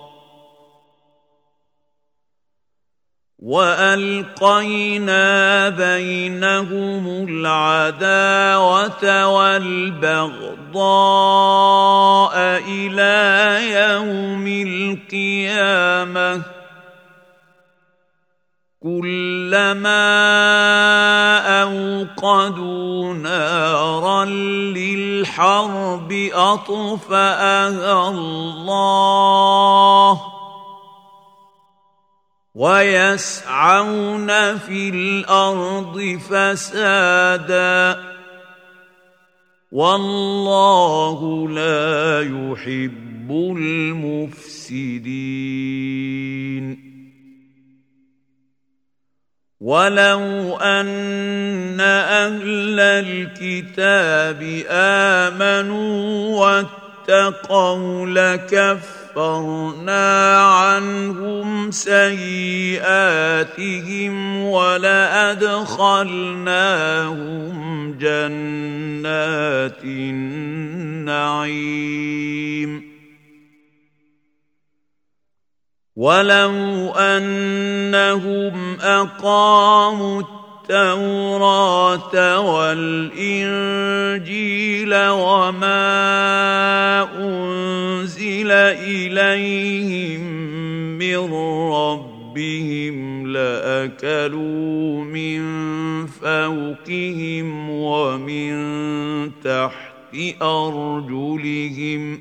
وألقينا بينهم العداوة والبغضاء إلى يوم القيامة كلما أوقدوا نارا للحرب أطفأها الله ويسعون في الأرض فسادا والله لا يحب المفسدين ولو أن أهل الكتاب آمنوا واتقوا لكفرنا عنهم سيئاتهم ولأدخلناهم جنات النعيم ولو أنهم أقاموا التوراة والإنجيل وما أنزل إليهم من ربهم لأكلوا من فوقهم ومن تحت أرجلهم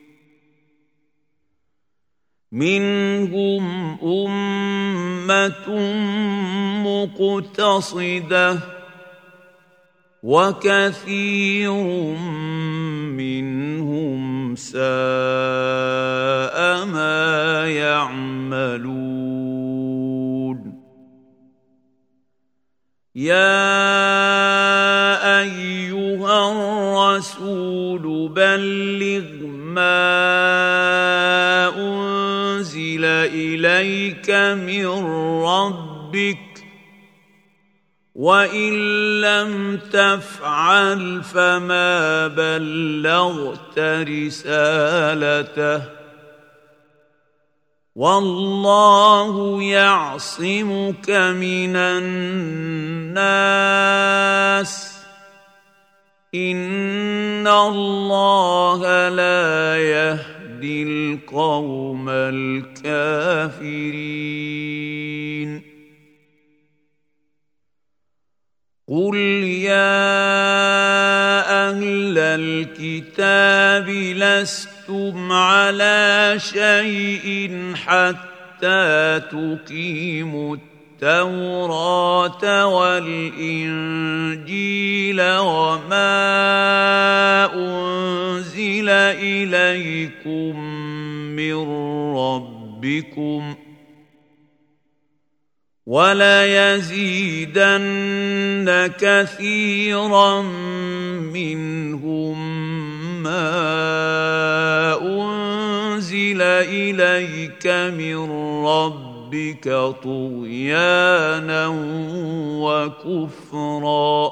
منهم أمة مقتصدة وكثير منهم ساء ما يعملون يا أيها الرسول بلغ ما أنزل إليك من ربك وإن لم تفعل فما بلغت رسالته والله يعصمك من الناس إن الله لا يهدي القوم الكافرين قل يا أهل الكتاب لستم على شيء حتى تقيموا التوراة والإنجيل وما أنزل إليكم من ربكم وليزيدن كثيرا منهم ما أنزل إليك من ربك طغيانا وكفرا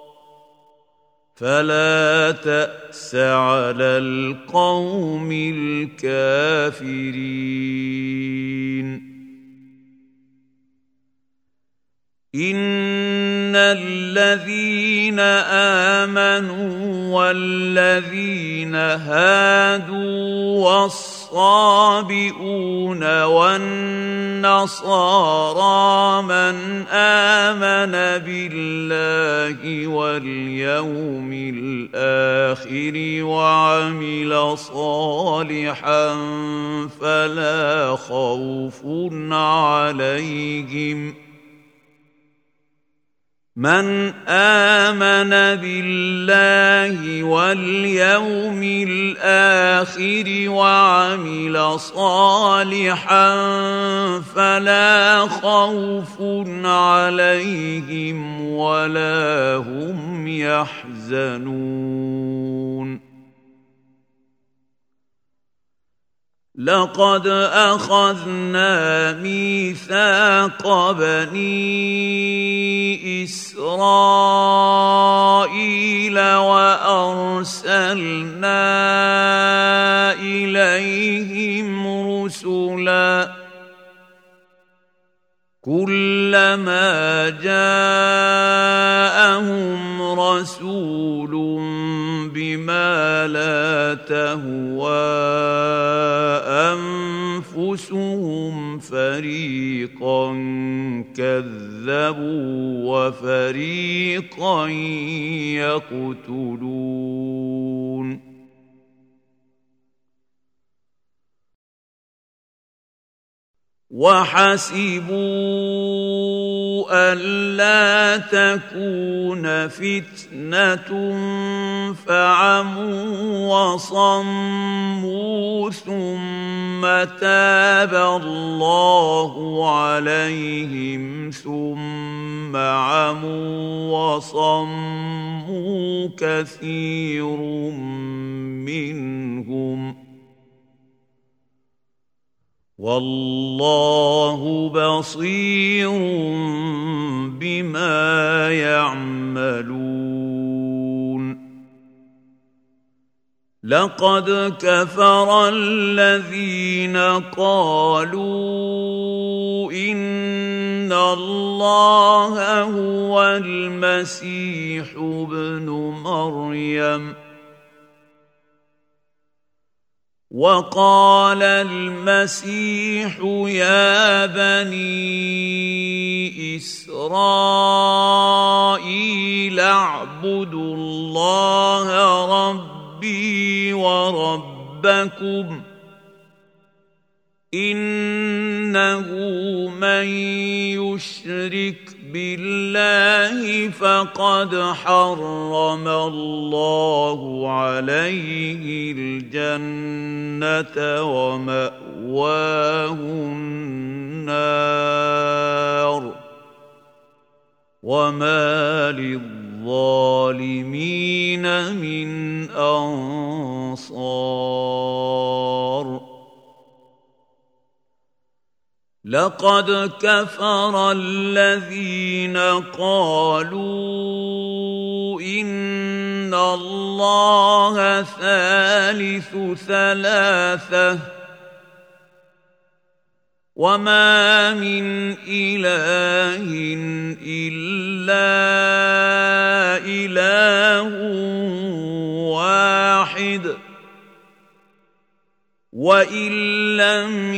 فلا تأس على القوم الكافرين إن الذين آمنوا والذين هادوا والصابئون والنصارى من آمن بالله واليوم الآخر وعمل صالحا فلا خوف عليهم من آمن بالله واليوم الآخر وعمل صالحا فلا خوف عليهم ولا هم يحزنون لقد أخذنا ميثاق بني إسرائيل وأرسلنا إليهم رسلا كلما جاءهم رسول بما لا تهوى أنفسهم فريقا كذبوا وفريقا يقتلون وحسبوا ألا تكون فتنة فعموا وصموا ثم تاب الله عليهم ثم عموا وصموا كثير منهم والله بصير بما يعملون لقد كفر الذين قالوا إن الله هو المسيح ابن مريم وقال المسيح يا بني إسرائيل اعبدوا الله ربي وربكم إنه من يشرك بالله فقد حرم الله عليه الجنة ومأواه النار وما للظالمين من أنصار لقد كفر الذين قالوا إن الله ثالث ثلاثة وما من إله إلا إله واحد وإن لم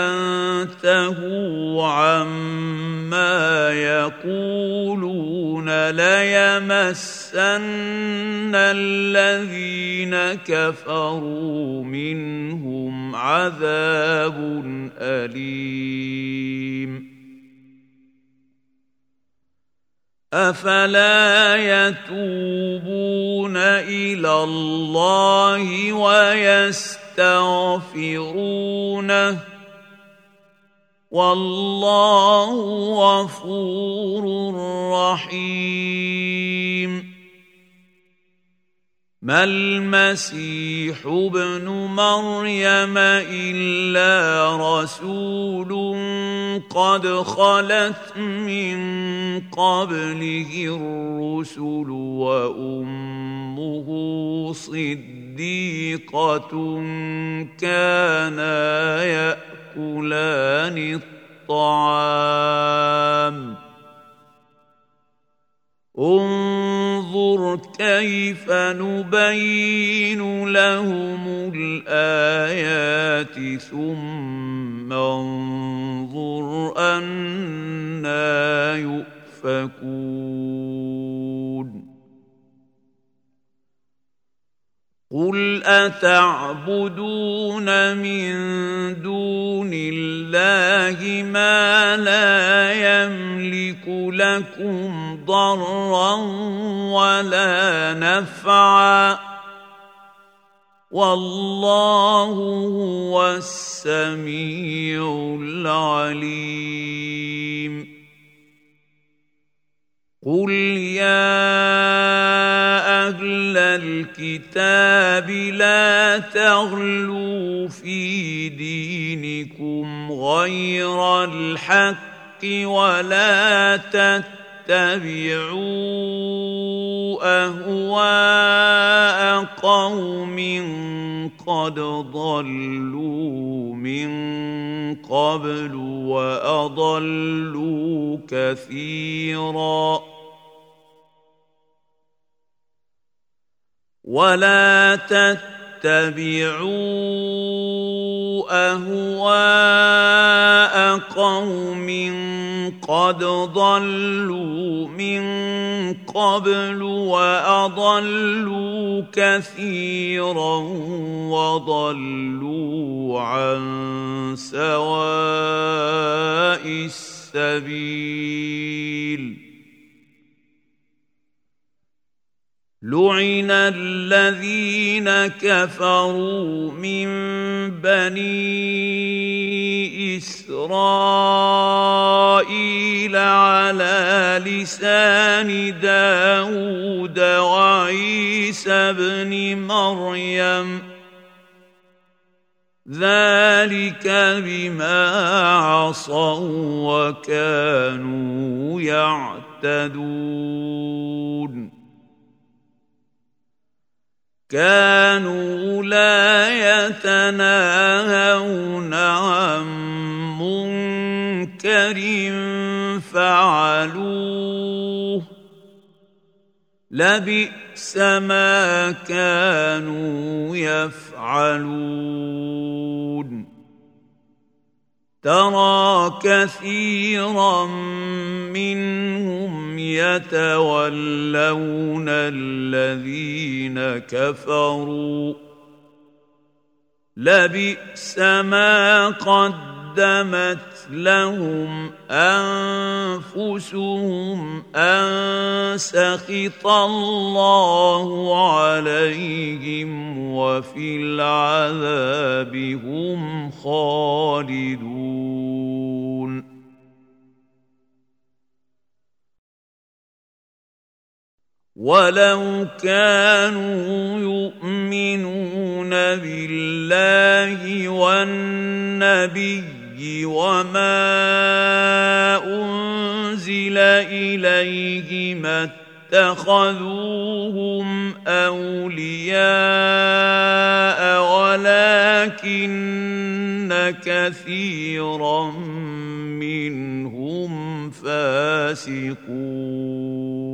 ينتهوا عما يقولون ليمسن الذين كفروا منهم عذاب أليم أفلا يتوبون إلى الله ويستغفرونه والله غفور رحيم ما المسيح ابن مريم إلا رسول قد خلت من قبله الرسل وأمه صديقة كانا يأكلان الطعام انظر كيف نبين لهم الآيات ثم انظر أنى يؤفكون قل أتعبدون من دون الله ما لا يملك لكم ضرا ولا نفعا والله هو السميع العليم قل يا أهل الكتاب لا تغلوا في دينكم غير الحق ولا تتبعوا أهواء قوم قد ضلوا من قبل وأضلوا كثيرا ولا تتبعوا أهواء قوم قد ضلوا من قبل وأضلوا كثيرا وضلوا عن سواء السبيل لعن الذين كفروا من بني إسرائيل على لسان داود وعيسى بن مريم ذلك بما عصوا وكانوا يعتدون كانوا لا يتناهون عن منكر فعلوه لبئس ما كانوا يفعلون ترى كثيرا منهم يتولون الذين كفروا لبئس ما قدمت لهم أنفسهم أن سخط الله عليهم وفي العذاب هم خالدون ولو كانوا يؤمنون بالله والنبي وما أنزل إليه ما اتخذوهم أولياء ولكن كثيرا منهم فاسقون